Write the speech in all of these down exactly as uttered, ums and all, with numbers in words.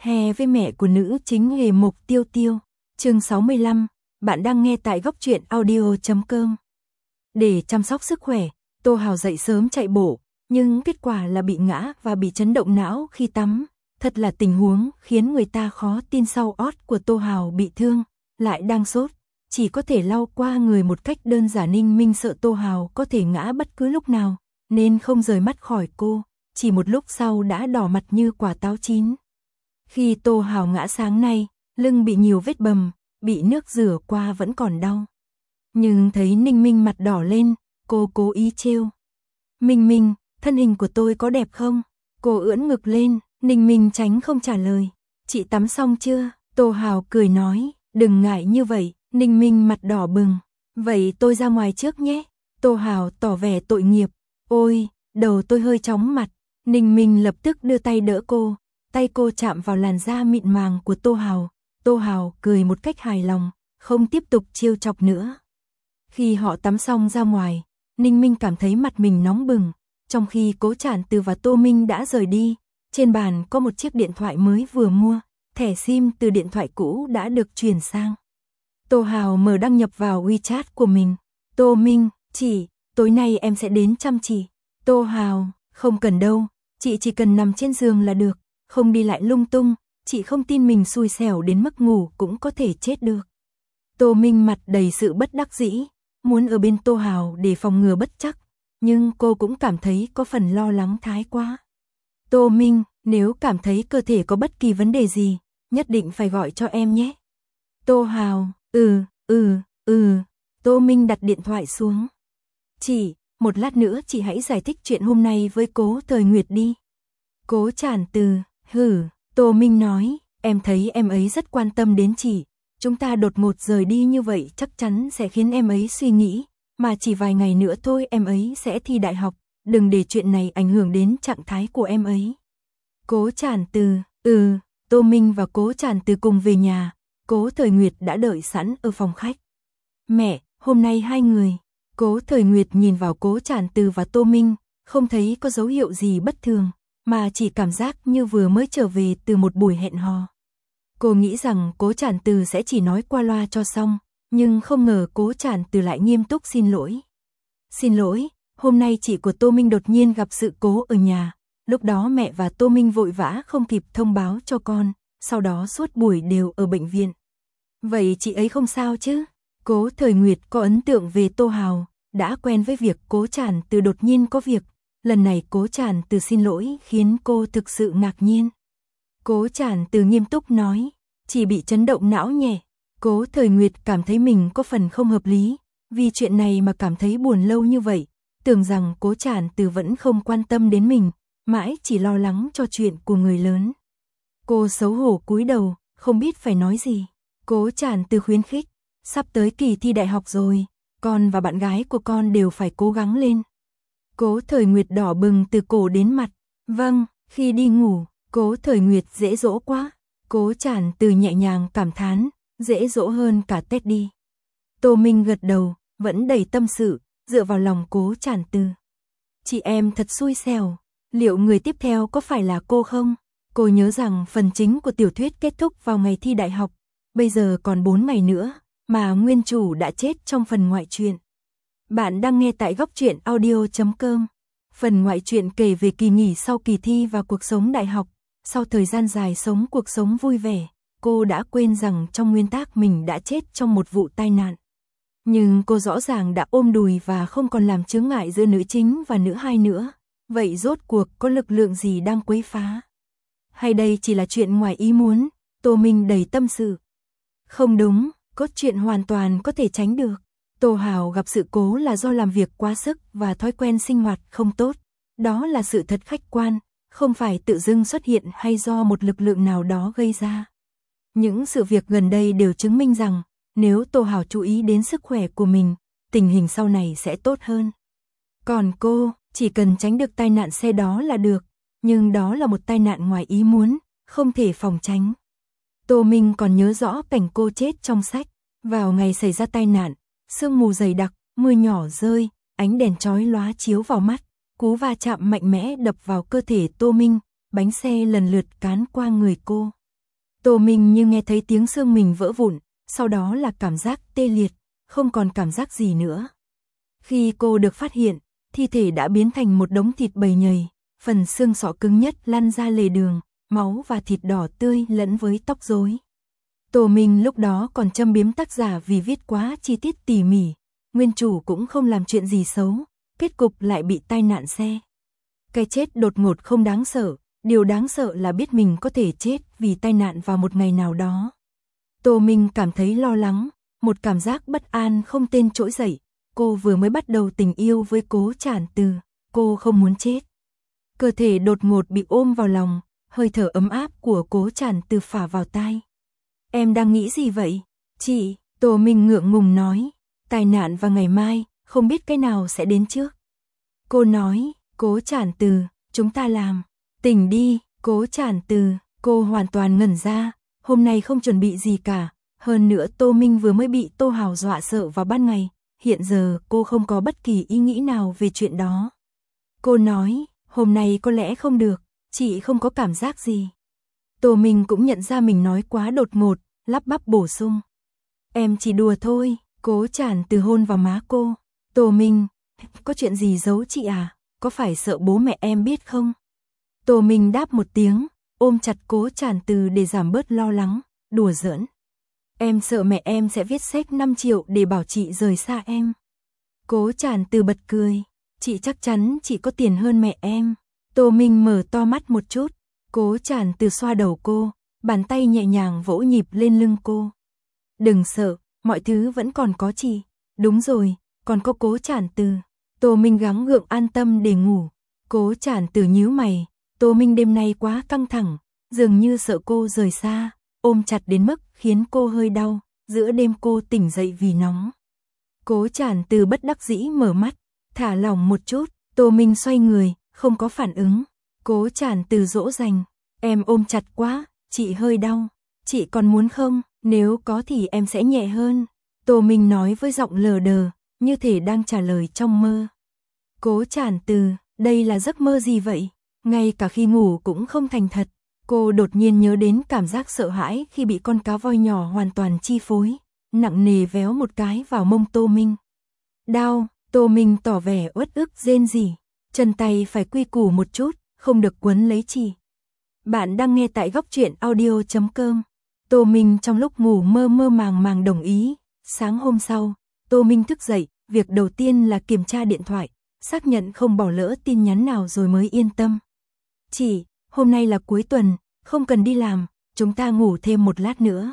Hè với mẹ của nữ chính Hề Mộc Tiêu Tiêu. Chương sáu mươi lăm, bạn đang nghe tại góc truyện audio chấm com. Để chăm sóc sức khỏe, Tô Hào dậy sớm chạy bộ, nhưng kết quả là bị ngã và bị chấn động não khi tắm. Thật là tình huống khiến người ta khó tin. Sau ót của Tô Hào bị thương, lại đang sốt, chỉ có thể lau qua người một cách đơn giản. Ninh Minh sợ Tô Hào có thể ngã bất cứ lúc nào, nên không rời mắt khỏi cô, chỉ một lúc sau đã đỏ mặt như quả táo chín. Khi Tô Hào ngã sáng nay, lưng bị nhiều vết bầm, bị nước rửa qua vẫn còn đau. Nhưng thấy Ninh Minh mặt đỏ lên, cô cố ý trêu. Minh Minh, thân hình của tôi có đẹp không? Cô ưỡn ngực lên, Ninh Minh tránh không trả lời. Chị tắm xong chưa? Tô Hào cười nói, đừng ngại như vậy. Ninh Minh mặt đỏ bừng. Vậy tôi ra ngoài trước nhé. Tô Hào tỏ vẻ tội nghiệp. Ôi, đầu tôi hơi chóng mặt. Ninh Minh lập tức đưa tay đỡ cô. Tay cô chạm vào làn da mịn màng của Tô Hào. Tô Hào cười một cách hài lòng, không tiếp tục trêu chọc nữa. Khi họ tắm xong ra ngoài, Ninh Minh cảm thấy mặt mình nóng bừng. Trong khi Cố Trản Từ và Tô Minh đã rời đi, trên bàn có một chiếc điện thoại mới vừa mua, thẻ sim từ điện thoại cũ đã được chuyển sang. Tô Hào mở đăng nhập vào WeChat của mình. Tô Minh, chị, tối nay em sẽ đến chăm chị. Tô Hào, không cần đâu, chị chỉ cần nằm trên giường là được, không đi lại lung tung, chị không tin mình xui xẻo đến mức ngủ cũng có thể chết được. Tô Minh mặt đầy sự bất đắc dĩ, muốn ở bên Tô Hào để phòng ngừa bất trắc, nhưng cô cũng cảm thấy có phần lo lắng thái quá. Tô Minh, nếu cảm thấy cơ thể có bất kỳ vấn đề gì, nhất định phải gọi cho em nhé. Tô Hào, ừ, ừ, ừ. Tô Minh đặt điện thoại xuống. Chị, một lát nữa chị hãy giải thích chuyện hôm nay với Cố Thời Nguyệt đi. Cố Trản Từ, hử, Tô Minh nói, em thấy em ấy rất quan tâm đến chị. Chúng ta đột ngột rời đi như vậy chắc chắn sẽ khiến em ấy suy nghĩ, mà chỉ vài ngày nữa thôi em ấy sẽ thi đại học, đừng để chuyện này ảnh hưởng đến trạng thái của em ấy. Cố Trản Từ, ừ, Tô Minh và Cố Trản Từ cùng về nhà, Cố Thời Nguyệt đã đợi sẵn ở phòng khách. Mẹ, hôm nay hai người. Cố Thời Nguyệt nhìn vào Cố Trản Từ và Tô Minh, không thấy có dấu hiệu gì bất thường, mà chỉ cảm giác như vừa mới trở về từ một buổi hẹn hò. Cô nghĩ rằng Cố Trản Từ sẽ chỉ nói qua loa cho xong, nhưng không ngờ Cố Trản Từ lại nghiêm túc xin lỗi. Xin lỗi, hôm nay chị của Tô Minh đột nhiên gặp sự cố ở nhà, lúc đó mẹ và Tô Minh vội vã không kịp thông báo cho con, sau đó suốt buổi đều ở bệnh viện. Vậy chị ấy không sao chứ? Cố Thời Nguyệt có ấn tượng về Tô Hào, đã quen với việc Cố Trản Từ đột nhiên có việc, lần này Cố Trản Từ xin lỗi khiến cô thực sự ngạc nhiên. Cố Trản Từ nghiêm túc nói, chỉ bị chấn động não nhẹ. Cố Thời Nguyệt cảm thấy mình có phần không hợp lý, vì chuyện này mà cảm thấy buồn lâu như vậy, tưởng rằng Cố Trản Từ vẫn không quan tâm đến mình, mãi chỉ lo lắng cho chuyện của người lớn. Cô xấu hổ cúi đầu, không biết phải nói gì. Cố Trản Từ khuyến khích, sắp tới kỳ thi đại học rồi, con và bạn gái của con đều phải cố gắng lên. Cố Thời Nguyệt đỏ bừng từ cổ đến mặt. Vâng, khi đi ngủ, Cố Thời Nguyệt dễ dỗ quá. Cố Trản Từ nhẹ nhàng cảm thán, dễ dỗ hơn cả Teddy. Tô Minh gật đầu, vẫn đầy tâm sự, dựa vào lòng Cố Trản Từ. Chị em thật xui xẻo, liệu người tiếp theo có phải là cô không? Cô nhớ rằng phần chính của tiểu thuyết kết thúc vào ngày thi đại học, bây giờ còn bốn ngày nữa, mà nguyên chủ đã chết trong phần ngoại truyện. Bạn đang nghe tại góc truyện audio chấm com. Phần ngoại truyện kể về kỳ nghỉ sau kỳ thi và cuộc sống đại học. Sau thời gian dài sống cuộc sống vui vẻ, cô đã quên rằng trong nguyên tắc mình đã chết trong một vụ tai nạn. Nhưng cô rõ ràng đã ôm đùi và không còn làm chướng ngại giữa nữ chính và nữ hai nữa. Vậy rốt cuộc có lực lượng gì đang quấy phá? Hay đây chỉ là chuyện ngoài ý muốn? Tô Minh đầy tâm sự. Không đúng, cốt truyện hoàn toàn có thể tránh được. Tô Hào gặp sự cố là do làm việc quá sức và thói quen sinh hoạt không tốt. Đó là sự thật khách quan, không phải tự dưng xuất hiện hay do một lực lượng nào đó gây ra. Những sự việc gần đây đều chứng minh rằng, nếu Tô Hào chú ý đến sức khỏe của mình, tình hình sau này sẽ tốt hơn. Còn cô, chỉ cần tránh được tai nạn xe đó là được, nhưng đó là một tai nạn ngoài ý muốn, không thể phòng tránh. Tô Minh còn nhớ rõ cảnh cô chết trong sách. Vào ngày xảy ra tai nạn, sương mù dày đặc, mưa nhỏ rơi, ánh đèn chói lóa chiếu vào mắt, cú va chạm mạnh mẽ đập vào cơ thể Tô Minh, bánh xe lần lượt cán qua người cô. Tô Minh như nghe thấy tiếng xương mình vỡ vụn, sau đó là cảm giác tê liệt, không còn cảm giác gì nữa. Khi cô được phát hiện, thi thể đã biến thành một đống thịt bầy nhầy, phần xương sọ cứng nhất lăn ra lề đường, máu và thịt đỏ tươi lẫn với tóc rối. Tô Minh lúc đó còn châm biếm tác giả vì viết quá chi tiết tỉ mỉ, nguyên chủ cũng không làm chuyện gì xấu, kết cục lại bị tai nạn xe. Cái chết đột ngột không đáng sợ, điều đáng sợ là biết mình có thể chết vì tai nạn vào một ngày nào đó. Tô Minh cảm thấy lo lắng, một cảm giác bất an không tên trỗi dậy, cô vừa mới bắt đầu tình yêu với Cố Trản Từ, cô không muốn chết. Cơ thể đột ngột bị ôm vào lòng, hơi thở ấm áp của Cố Trản Từ phả vào tai. Em đang nghĩ gì vậy? Chị, Tô Minh ngượng ngùng nói, tai nạn vào ngày mai, không biết cái nào sẽ đến trước. Cô nói, Cố Trản Từ, chúng ta làm. Tỉnh đi, Cố Trản Từ, cô hoàn toàn ngẩn ra, hôm nay không chuẩn bị gì cả. Hơn nữa Tô Minh vừa mới bị Tô Hào dọa sợ vào ban ngày, hiện giờ cô không có bất kỳ ý nghĩ nào về chuyện đó. Cô nói, hôm nay có lẽ không được, chị không có cảm giác gì. Tô Minh cũng nhận ra mình nói quá đột ngột, lắp bắp bổ sung. Em chỉ đùa thôi. Cố Trản Từ hôn vào má cô. Tô Minh, có chuyện gì giấu chị à? Có phải sợ bố mẹ em biết không? Tô Minh đáp một tiếng, ôm chặt Cố Trản Từ để giảm bớt lo lắng, đùa giỡn. Em sợ mẹ em sẽ viết séc năm triệu để bảo chị rời xa em. Cố Trản Từ bật cười, chị chắc chắn chị có tiền hơn mẹ em. Tô Minh mở to mắt một chút, Cố Trản Từ xoa đầu cô, bàn tay nhẹ nhàng vỗ nhịp lên lưng cô. Đừng sợ, mọi thứ vẫn còn có chị. Đúng rồi, còn có Cố Trản Từ. Tô Minh gắng gượng an tâm để ngủ. Cố Trản Từ nhíu mày, Tô Minh đêm nay quá căng thẳng, dường như sợ cô rời xa, ôm chặt đến mức khiến cô hơi đau, giữa đêm cô tỉnh dậy vì nóng. Cố Trản Từ bất đắc dĩ mở mắt, thả lỏng một chút, Tô Minh xoay người, không có phản ứng. Cố Trản Từ dỗ dành, em ôm chặt quá, chị hơi đau, chị còn muốn không, nếu có thì em sẽ nhẹ hơn. Tô Minh nói với giọng lờ đờ, như thể đang trả lời trong mơ. Cố Trản Từ, đây là giấc mơ gì vậy? Ngay cả khi ngủ cũng không thành thật. Cô đột nhiên nhớ đến cảm giác sợ hãi khi bị con cá voi nhỏ hoàn toàn chi phối, nặng nề véo một cái vào mông Tô Minh. Đau, Tô Minh tỏ vẻ uất ức rên rỉ, chân tay phải quy củ một chút, không được quấn lấy chị. Bạn đang nghe tại góc truyện audio chấm com. Tô Minh trong lúc ngủ mơ mơ màng màng đồng ý. Sáng hôm sau, Tô Minh thức dậy, việc đầu tiên là kiểm tra điện thoại, xác nhận không bỏ lỡ tin nhắn nào rồi mới yên tâm. Chị, hôm nay là cuối tuần, không cần đi làm, chúng ta ngủ thêm một lát nữa.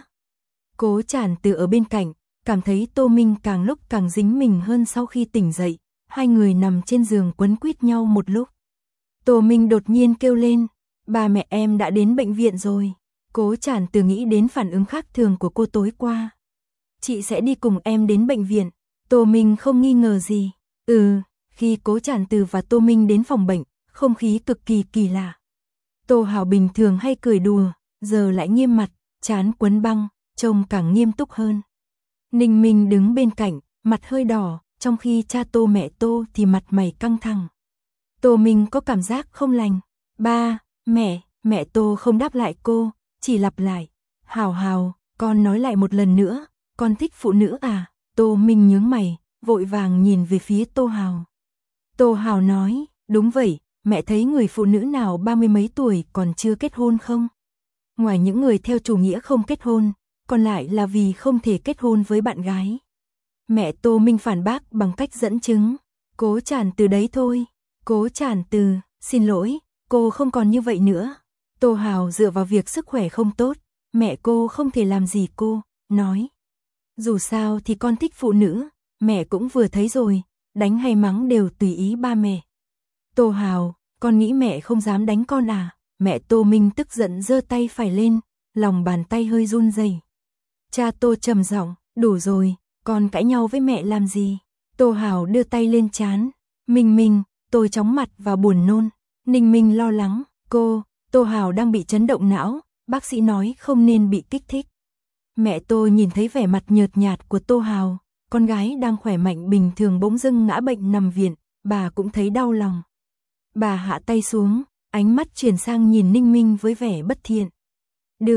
Cố Trản Từ ở bên cạnh, cảm thấy Tô Minh càng lúc càng dính mình hơn sau khi tỉnh dậy, hai người nằm trên giường quấn quýt nhau một lúc. Tô Minh đột nhiên kêu lên, ba mẹ em đã đến bệnh viện rồi. Cố Trản Từ nghĩ đến phản ứng khác thường của cô tối qua. Chị sẽ đi cùng em đến bệnh viện. Tô Minh không nghi ngờ gì. Ừ, khi Cố Trản Từ và Tô Minh đến phòng bệnh, không khí cực kỳ kỳ lạ. Tô Hào bình thường hay cười đùa, giờ lại nghiêm mặt, trán quấn băng, trông càng nghiêm túc hơn. Ninh Minh đứng bên cạnh, mặt hơi đỏ, trong khi cha Tô mẹ Tô thì mặt mày căng thẳng. Tô Minh có cảm giác không lành. Ba, mẹ, mẹ Tô không đáp lại cô, chỉ lặp lại. Hào Hào, con nói lại một lần nữa, con thích phụ nữ à? Tô Minh nhướng mày, vội vàng nhìn về phía Tô Hào. Tô Hào nói, đúng vậy, mẹ thấy người phụ nữ nào ba mươi mấy tuổi còn chưa kết hôn không? Ngoài những người theo chủ nghĩa không kết hôn, còn lại là vì không thể kết hôn với bạn gái. Mẹ Tô Minh phản bác bằng cách dẫn chứng. Cố Trản Từ đấy thôi. Cố Trản Từ, xin lỗi, cô không còn như vậy nữa. Tô Hào dựa vào việc sức khỏe không tốt, mẹ cô không thể làm gì cô, nói. Dù sao thì con thích phụ nữ, mẹ cũng vừa thấy rồi, đánh hay mắng đều tùy ý ba mẹ. Tô Hào, con nghĩ mẹ không dám đánh con à? Mẹ Tô Minh tức giận giơ tay phải lên, lòng bàn tay hơi run rẩy. Cha Tô trầm giọng, đủ rồi, con cãi nhau với mẹ làm gì? Tô Hào đưa tay lên trán. Minh Minh, tôi chóng mặt và buồn nôn. Ninh Minh lo lắng, cô, Tô Hào đang bị chấn động não, bác sĩ nói không nên bị kích thích. Mẹ Tô nhìn thấy vẻ mặt nhợt nhạt của Tô Hào, con gái đang khỏe mạnh bình thường bỗng dưng ngã bệnh nằm viện, bà cũng thấy đau lòng. Bà hạ tay xuống, ánh mắt chuyển sang nhìn Ninh Minh với vẻ bất thiện. Được,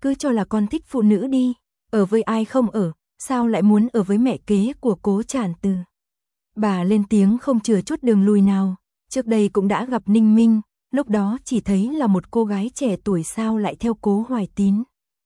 cứ cho là con thích phụ nữ đi, ở với ai không ở, sao lại muốn ở với mẹ kế của Cố Trản Từ. Bà lên tiếng không chừa chút đường lui nào, trước đây cũng đã gặp Ninh Minh, lúc đó chỉ thấy là một cô gái trẻ tuổi sao lại theo Cố Hoài Tín.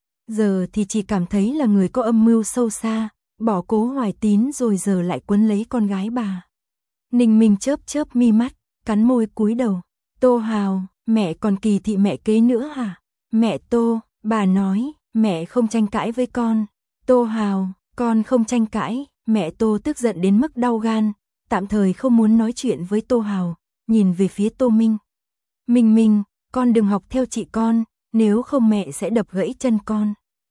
Giờ thì chỉ cảm thấy là người có âm mưu sâu xa, bỏ Cố Hoài Tín rồi giờ lại quấn lấy con gái bà. Ninh Minh chớp chớp mi mắt, cắn môi cúi đầu. Tô Hào, mẹ còn kỳ thị mẹ kế nữa hả? Mẹ Tô, bà nói, mẹ không tranh cãi với con. Tô Hào, con không tranh cãi. Mẹ Tô tức giận đến mức đau gan, tạm thời không muốn nói chuyện với Tô Hào, nhìn về phía Tô Minh. Minh Minh, con đừng học theo chị con, nếu không mẹ sẽ đập gãy chân con.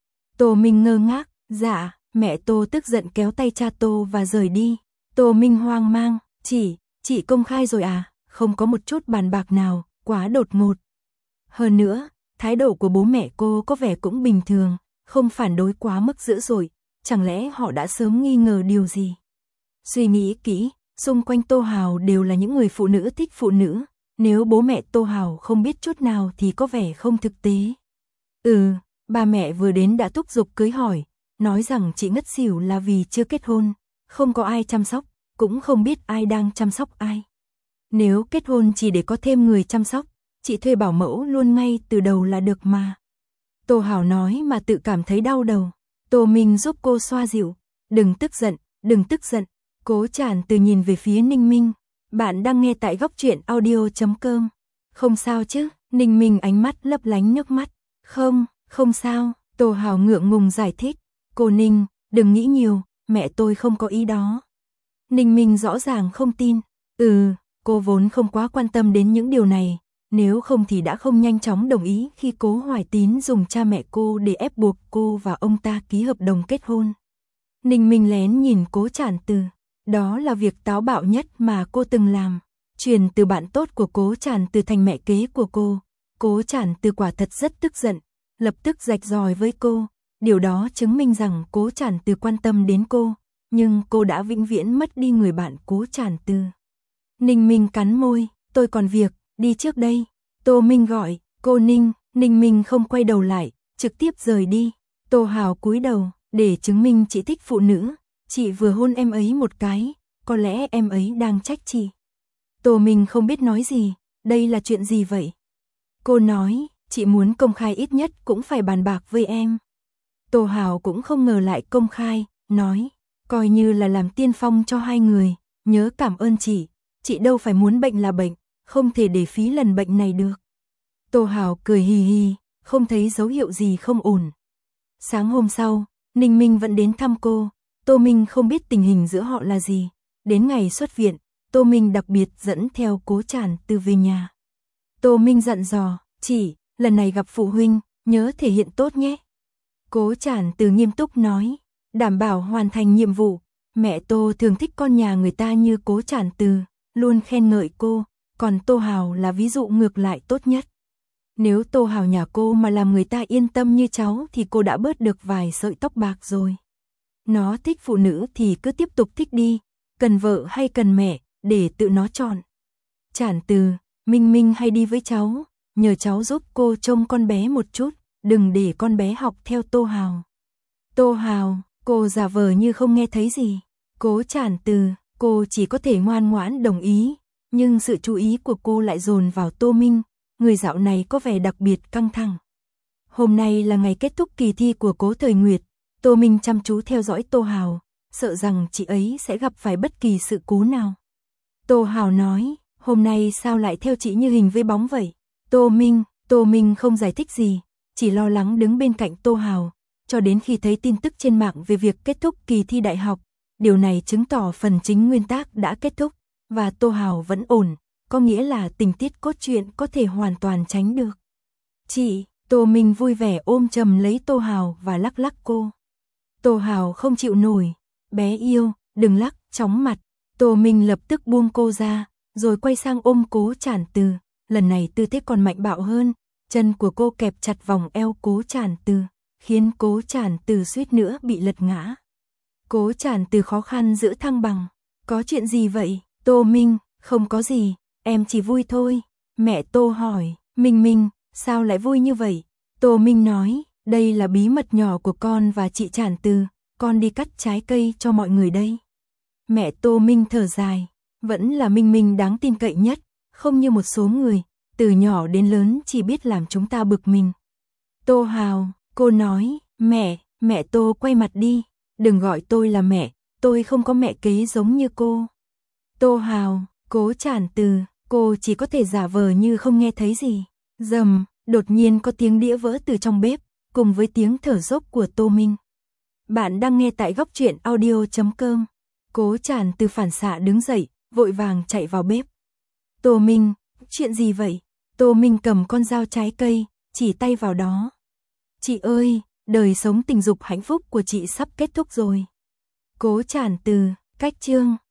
Tô Minh ngơ ngác, dạ, mẹ Tô tức giận kéo tay cha Tô và rời đi. Tô Minh hoang mang, chị, chị công khai rồi à, không có một chút bàn bạc nào, quá đột ngột. Hơn nữa, thái độ của bố mẹ cô có vẻ cũng bình thường, không phản đối quá mức dữ dội, chẳng lẽ họ đã sớm nghi ngờ điều gì. Suy nghĩ kỹ, xung quanh Tô Hào đều là những người phụ nữ thích phụ nữ, nếu bố mẹ Tô Hào không biết chút nào thì có vẻ không thực tế. Ừ, ba mẹ vừa đến đã thúc giục cưới hỏi, nói rằng chị ngất xỉu là vì chưa kết hôn, không có ai chăm sóc, cũng không biết ai đang chăm sóc ai. Nếu kết hôn chỉ để có thêm người chăm sóc, chị thuê bảo mẫu luôn ngay từ đầu là được mà. Tô Hào nói mà tự cảm thấy đau đầu. Tô Minh giúp cô xoa dịu. Đừng tức giận, đừng tức giận. Cố Trản Từ nhìn về phía Ninh Minh. Bạn đang nghe tại góc truyện audio chấm com. Không sao chứ? Ninh Minh ánh mắt lấp lánh nước mắt. Không, không sao. Tô Hào ngượng ngùng giải thích. Cô Ninh, đừng nghĩ nhiều, mẹ tôi không có ý đó. Ninh Minh rõ ràng không tin. Ừ, cô vốn không quá quan tâm đến những điều này. Nếu không thì đã không nhanh chóng đồng ý khi Cố Hoài Tín dùng cha mẹ cô để ép buộc cô và ông ta ký hợp đồng kết hôn. Ninh Minh lén nhìn Cố Trản Từ. Đó là việc táo bạo nhất mà cô từng làm. Truyền từ bạn tốt của Cố Trản Từ thành mẹ kế của cô. Cố Trản Từ quả thật rất tức giận, lập tức rạch ròi với cô. Điều đó chứng minh rằng Cố Trản Từ quan tâm đến cô, nhưng cô đã vĩnh viễn mất đi người bạn Cố Trản Từ. Ninh Minh cắn môi, tôi còn việc, đi trước đây. Tô Minh gọi, cô Ninh, Ninh Minh không quay đầu lại, trực tiếp rời đi. Tô Hào cúi đầu, để chứng minh chị thích phụ nữ, chị vừa hôn em ấy một cái, có lẽ em ấy đang trách chị. Tô Minh không biết nói gì, đây là chuyện gì vậy? Cô nói, chị muốn công khai ít nhất cũng phải bàn bạc với em. Tô Hào cũng không ngờ lại công khai, nói, coi như là làm tiên phong cho hai người, nhớ cảm ơn chị, chị đâu phải muốn bệnh là bệnh, không thể để phí lần bệnh này được. Tô Hào cười hì hì, không thấy dấu hiệu gì không ổn. Sáng hôm sau, Ninh Minh vẫn đến thăm cô, Tô Minh không biết tình hình giữa họ là gì. Đến ngày xuất viện, Tô Minh đặc biệt dẫn theo Cố Trản Từ về nhà. Tô Minh dặn dò, chị, lần này gặp phụ huynh, nhớ thể hiện tốt nhé. Cố Trản Từ nghiêm túc nói, đảm bảo hoàn thành nhiệm vụ. Mẹ Tô thường thích con nhà người ta như Cố Trản Từ, luôn khen ngợi cô, còn Tô Hào là ví dụ ngược lại tốt nhất. Nếu Tô Hào nhà cô mà làm người ta yên tâm như cháu thì cô đã bớt được vài sợi tóc bạc rồi. Nó thích phụ nữ thì cứ tiếp tục thích đi, cần vợ hay cần mẹ, để tự nó chọn. Trản Từ, Minh Minh hay đi với cháu, nhờ cháu giúp cô trông con bé một chút, đừng để con bé học theo Tô Hào. Tô Hào, cô giả vờ như không nghe thấy gì. Cố Trản Từ, cô chỉ có thể ngoan ngoãn đồng ý, nhưng sự chú ý của cô lại dồn vào Tô Minh, người dạo này có vẻ đặc biệt căng thẳng. Hôm nay là ngày kết thúc kỳ thi của Cố Thời Nguyệt, Tô Minh chăm chú theo dõi Tô Hào, sợ rằng chị ấy sẽ gặp phải bất kỳ sự cố nào. Tô Hào nói, hôm nay sao lại theo chị như hình với bóng vậy? Tô Minh, Tô Minh không giải thích gì, chỉ lo lắng đứng bên cạnh Tô Hào, cho đến khi thấy tin tức trên mạng về việc kết thúc kỳ thi đại học. Điều này chứng tỏ phần chính nguyên tác đã kết thúc, và Tô Hào vẫn ổn, có nghĩa là tình tiết cốt truyện có thể hoàn toàn tránh được. Chị, Tô Minh vui vẻ ôm chầm lấy Tô Hào và lắc lắc cô. Tô Hào không chịu nổi, bé yêu, đừng lắc, chóng mặt. Tô Minh lập tức buông cô ra, rồi quay sang ôm Cố Trản Từ, lần này tư thế còn mạnh bạo hơn, chân của cô kẹp chặt vòng eo Cố Trản Từ, khiến Cố Trản Từ suýt nữa bị lật ngã. Cố Trản Từ khó khăn giữ thăng bằng. Có chuyện gì vậy? Tô Minh, không có gì, em chỉ vui thôi. Mẹ Tô hỏi, Minh Minh, sao lại vui như vậy? Tô Minh nói, Đây là bí mật nhỏ của con và chị Trản Từ, con đi cắt trái cây cho mọi người đây. Mẹ Tô Minh thở dài, vẫn là Minh Minh đáng tin cậy nhất, không như một số người, từ nhỏ đến lớn chỉ biết làm chúng ta bực mình. Tô Hào, cô nói, mẹ, mẹ Tô quay mặt đi, đừng gọi tôi là mẹ, tôi không có mẹ kế giống như cô. Tô Hào, Cố Trản Từ, cô chỉ có thể giả vờ như không nghe thấy gì. Rầm, đột nhiên có tiếng đĩa vỡ từ trong bếp, cùng với tiếng thở dốc của Tô Minh. Bạn đang nghe tại góc truyện audio chấm com. Cố Trản Từ phản xạ đứng dậy, vội vàng chạy vào bếp. Tô Minh, chuyện gì vậy? Tô Minh cầm con dao trái cây, chỉ tay vào đó. Chị ơi, đời sống tình dục hạnh phúc của chị sắp kết thúc rồi. Cố Trản Từ, cách chương.